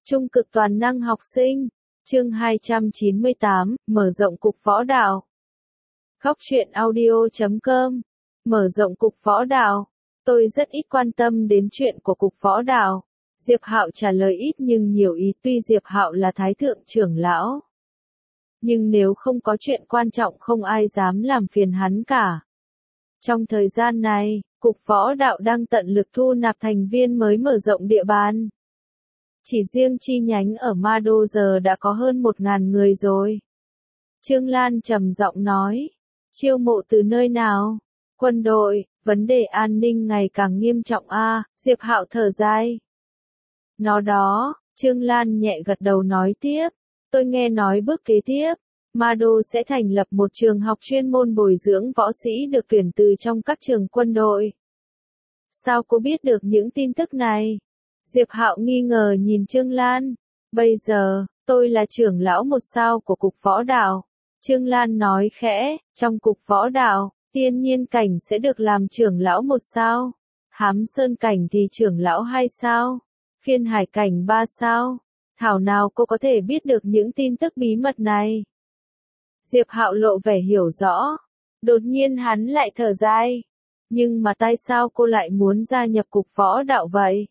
Trung cực toàn năng học sinh. Chương 298, mở rộng cục võ đạo. Góc truyện audio.com. Mở rộng cục võ đạo. Tôi rất ít quan tâm đến chuyện của cục võ đạo. Diệp Hạo trả lời ít nhưng nhiều ý, tuy Diệp Hạo là thái thượng trưởng lão. Nhưng nếu không có chuyện quan trọng không ai dám làm phiền hắn cả. Trong thời gian này, cục võ đạo đang tận lực thu nạp thành viên mới mở rộng địa bàn. Chỉ riêng chi nhánh ở Ma Đô giờ đã có hơn 1.000 người rồi. Trương Lan trầm giọng nói, chiêu mộ từ nơi nào? Quân đội, vấn đề an ninh ngày càng nghiêm trọng a. Diệp Hạo thở dài. Nó đó, Trương Lan nhẹ gật đầu nói tiếp, tôi nghe nói bước kế tiếp, Ma Đô sẽ thành lập một trường học chuyên môn bồi dưỡng võ sĩ được tuyển từ trong các trường quân đội. Sao cô biết được những tin tức này? Diệp Hạo nghi ngờ nhìn Trương Lan. Bây giờ, tôi là trưởng lão một sao của cục võ đạo. Trương Lan nói khẽ, trong cục võ đạo, tiên nhiên cảnh sẽ được làm trưởng lão một sao. Hám sơn cảnh thì trưởng lão 2 sao. Phiên hải cảnh 3 sao. Thảo nào cô có thể biết được những tin tức bí mật này? Diệp Hạo lộ vẻ hiểu rõ. Đột nhiên hắn lại thở dài. Nhưng mà tại sao cô lại muốn gia nhập cục võ đạo vậy?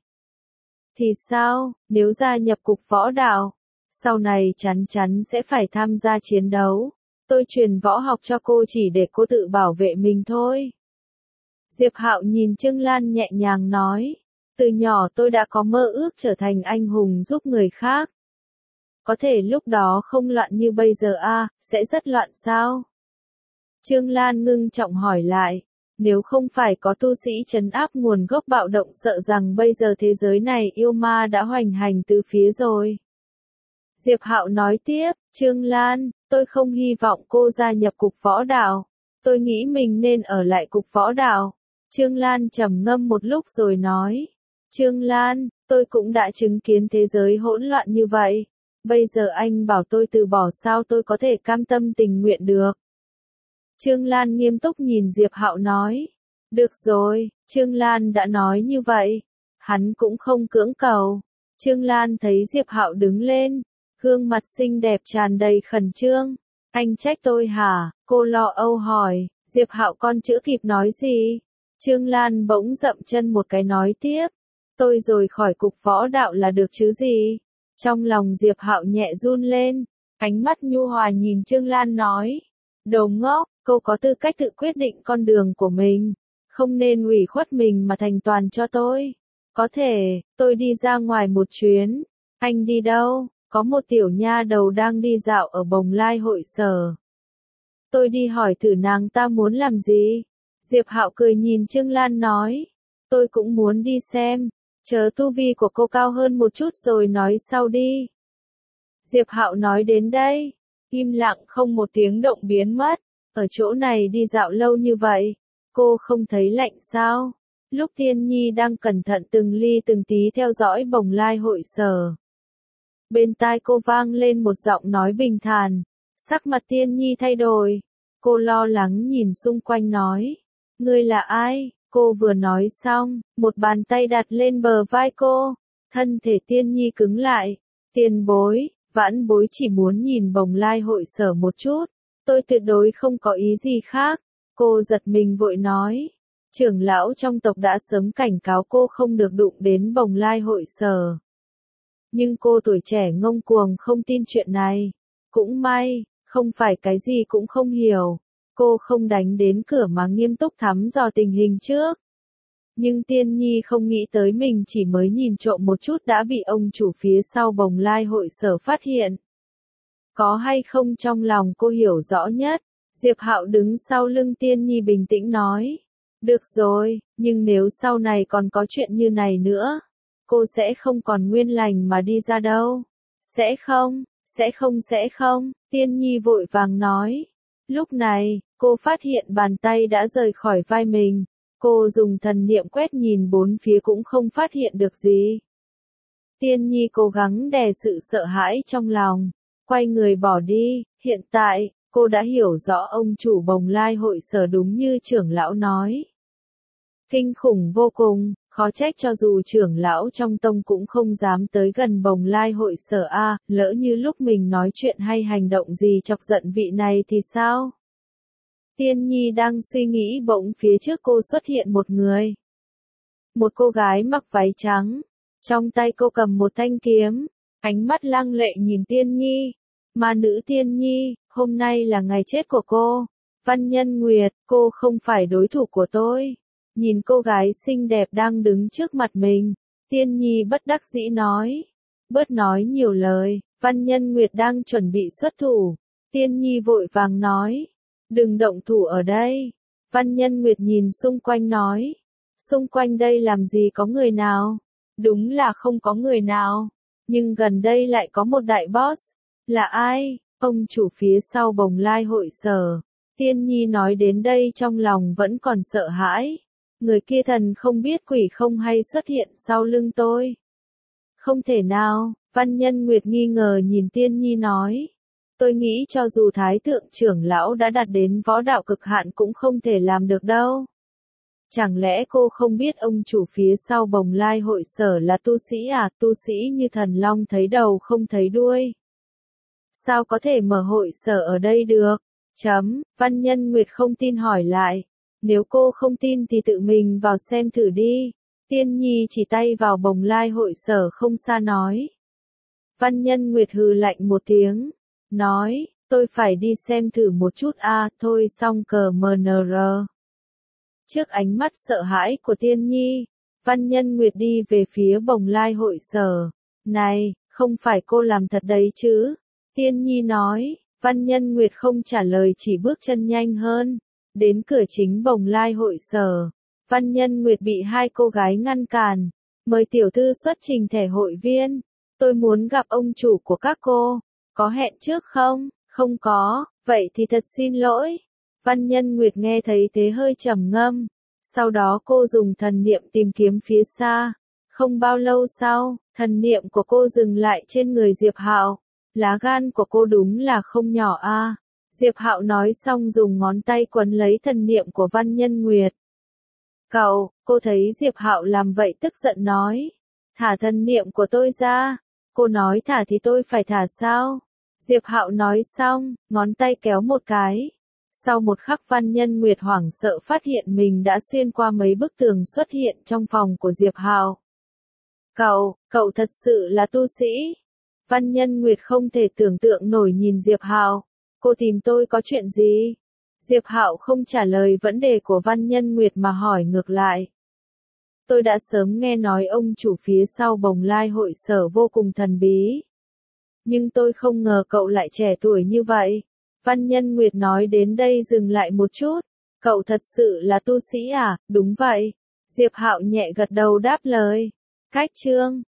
Thì sao, nếu gia nhập cục võ đạo, sau này chắn chắn sẽ phải tham gia chiến đấu. Tôi truyền võ học cho cô chỉ để cô tự bảo vệ mình thôi. Diệp Hạo nhìn Trương Lan nhẹ nhàng nói, từ nhỏ tôi đã có mơ ước trở thành anh hùng giúp người khác. Có thể lúc đó không loạn như bây giờ a, sẽ rất loạn sao? Trương Lan ngưng trọng hỏi lại. Nếu không phải có tu sĩ trấn áp nguồn gốc bạo động sợ rằng bây giờ thế giới này yêu ma đã hoành hành từ phía rồi. Diệp Hạo nói tiếp, Trương Lan, tôi không hy vọng cô gia nhập cục võ đạo. Tôi nghĩ mình nên ở lại cục võ đạo. Trương Lan trầm ngâm một lúc rồi nói, Trương Lan, tôi cũng đã chứng kiến thế giới hỗn loạn như vậy. Bây giờ anh bảo tôi từ bỏ sao tôi có thể cam tâm tình nguyện được. Trương Lan nghiêm túc nhìn Diệp Hạo nói. Được rồi, Trương Lan đã nói như vậy. Hắn cũng không cưỡng cầu. Trương Lan thấy Diệp Hạo đứng lên. Gương mặt xinh đẹp tràn đầy khẩn trương. Anh trách tôi hả? Cô lo âu hỏi. Diệp Hạo còn chưa kịp nói gì. Trương Lan bỗng dậm chân một cái nói tiếp. Tôi rồi khỏi cục võ đạo là được chứ gì? Trong lòng Diệp Hạo nhẹ run lên. Ánh mắt nhu hòa nhìn Trương Lan nói. Đồ ngốc, cô có tư cách tự quyết định con đường của mình. Không nên ủy khuất mình mà thành toàn cho tôi. Có thể, tôi đi ra ngoài một chuyến. Anh đi đâu? Có một tiểu nha đầu đang đi dạo ở Bồng Lai hội sở. Tôi đi hỏi thử nàng ta muốn làm gì. Diệp Hạo cười nhìn Trương Lan nói. Tôi cũng muốn đi xem. Chờ tu vi của cô cao hơn một chút rồi nói sau đi. Diệp Hạo nói đến đây. Im lặng không một tiếng động biến mất. Ở chỗ này đi dạo lâu như vậy, cô không thấy lạnh sao? Lúc Tiên Nhi đang cẩn thận từng ly từng tí theo dõi Bồng Lai hội sở. Bên tai cô vang lên một giọng nói bình thản. Sắc mặt Tiên Nhi thay đổi. Cô lo lắng nhìn xung quanh nói. Ngươi là ai? Cô vừa nói xong, một bàn tay đặt lên bờ vai cô. Thân thể Tiên Nhi cứng lại. Tiền bối, vãn bối chỉ muốn nhìn Bồng Lai hội sở một chút. Tôi tuyệt đối không có ý gì khác. Cô giật mình vội nói. Trưởng lão trong tộc đã sớm cảnh cáo cô không được đụng đến Bồng Lai hội sở. Nhưng cô tuổi trẻ ngông cuồng không tin chuyện này. Cũng may, không phải cái gì cũng không hiểu. Cô không đánh đến cửa mà nghiêm túc thăm dò tình hình trước. Nhưng Tiên Nhi không nghĩ tới mình chỉ mới nhìn trộm một chút đã bị ông chủ phía sau Bồng Lai hội sở phát hiện. Có hay không trong lòng cô hiểu rõ nhất. Diệp Hạo đứng sau lưng Tiên Nhi bình tĩnh nói. Được rồi, nhưng nếu sau này còn có chuyện như này nữa, cô sẽ không còn nguyên lành mà đi ra đâu. Sẽ không, Tiên Nhi vội vàng nói. Lúc này, cô phát hiện bàn tay đã rời khỏi vai mình. Cô dùng thần niệm quét nhìn bốn phía cũng không phát hiện được gì. Tiên Nhi cố gắng đè sự sợ hãi trong lòng. Quay người bỏ đi, hiện tại, cô đã hiểu rõ ông chủ Bồng Lai hội sở đúng như trưởng lão nói. Kinh khủng vô cùng, Khó trách cho dù trưởng lão trong tông cũng không dám tới gần Bồng Lai hội sở a, lỡ như lúc mình nói chuyện hay hành động gì chọc giận vị này thì sao? Tiên Nhi đang suy nghĩ bỗng phía trước cô xuất hiện một người. Một cô gái mặc váy trắng, trong tay cô cầm một thanh kiếm, ánh mắt lăng lệ nhìn Tiên Nhi. Ma nữ Tiên Nhi, hôm nay là ngày chết của cô. Văn Nhân Nguyệt, cô không phải đối thủ của tôi. Nhìn cô gái xinh đẹp đang đứng trước mặt mình, Tiên Nhi bất đắc dĩ nói. Bớt nói nhiều lời, Văn Nhân Nguyệt đang chuẩn bị xuất thủ. Tiên Nhi vội vàng nói. Đừng động thủ ở đây. Văn Nhân Nguyệt nhìn xung quanh nói. Xung quanh đây làm gì có người nào? Đúng là không có người nào. Nhưng gần đây lại có một đại boss. Là ai? Ông chủ phía sau Bồng Lai hội sở. Tiên Nhi nói đến đây trong lòng vẫn còn sợ hãi. Người kia thần không biết quỷ không hay xuất hiện sau lưng tôi. Không thể nào, Văn Nhân Nguyệt nghi ngờ nhìn Tiên Nhi nói. Tôi nghĩ cho dù Thái thượng trưởng lão đã đạt đến võ đạo cực hạn cũng không thể làm được đâu. Chẳng lẽ cô không biết ông chủ phía sau Bồng Lai hội sở là tu sĩ à, tu sĩ như thần long thấy đầu không thấy đuôi. Sao có thể mở hội sở ở đây được? Văn Nhân Nguyệt không tin hỏi lại. Nếu cô không tin thì tự mình vào xem thử đi. Tiên Nhi chỉ tay vào Bồng Lai hội sở không xa nói. Văn Nhân Nguyệt hừ lạnh một tiếng. Nói, tôi phải đi xem thử một chút a, thôi xong cờ MNR. Trước ánh mắt sợ hãi của Tiên Nhi, Văn Nhân Nguyệt đi về phía Bồng Lai hội sở. Này, không phải cô làm thật đấy chứ? Tiên Nhi nói. Văn Nhân Nguyệt không trả lời chỉ bước chân nhanh hơn. Đến cửa chính Bồng Lai hội sở, Văn Nhân Nguyệt bị hai cô gái ngăn cản. Mời tiểu thư xuất trình thẻ hội viên. Tôi muốn gặp ông chủ của các cô. Có hẹn trước không? Không có, vậy thì thật xin lỗi. Văn Nhân Nguyệt nghe thấy thế hơi trầm ngâm. Sau đó cô dùng thần niệm tìm kiếm phía xa. Không bao lâu sau, thần niệm của cô dừng lại trên người Diệp Hạo. Lá gan của cô đúng là không nhỏ a. Diệp Hạo nói xong dùng ngón tay quấn lấy thần niệm của Văn Nhân Nguyệt. Cô thấy Diệp Hạo làm vậy tức giận nói. Thả thần niệm của tôi ra. Cô nói thả thì tôi phải thả sao? Diệp Hạo nói xong, ngón tay kéo một cái. Sau một khắc Văn Nhân Nguyệt hoảng sợ phát hiện mình đã xuyên qua mấy bức tường xuất hiện trong phòng của Diệp Hạo. Cậu thật sự là tu sĩ. Văn Nhân Nguyệt không thể tưởng tượng nổi nhìn Diệp Hạo. Cô tìm tôi có chuyện gì? Diệp Hạo không trả lời vấn đề của Văn Nhân Nguyệt mà hỏi ngược lại. Tôi đã sớm nghe nói ông chủ phía sau Bồng Lai hội sở vô cùng thần bí. Nhưng tôi không ngờ cậu lại trẻ tuổi như vậy. Văn Nhân Nguyệt nói đến đây dừng lại một chút. Cậu thật sự là tu sĩ à? Đúng vậy. Diệp Hạo nhẹ gật đầu đáp lời. Cách chương